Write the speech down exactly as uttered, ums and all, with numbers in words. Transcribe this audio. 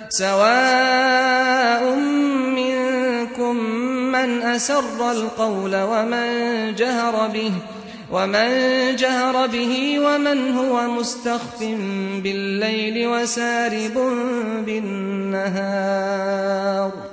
سواء منكم من أسر القول ومن جهر به ومن جهر به ومن هو مستخف بالليل وسارب بالنهار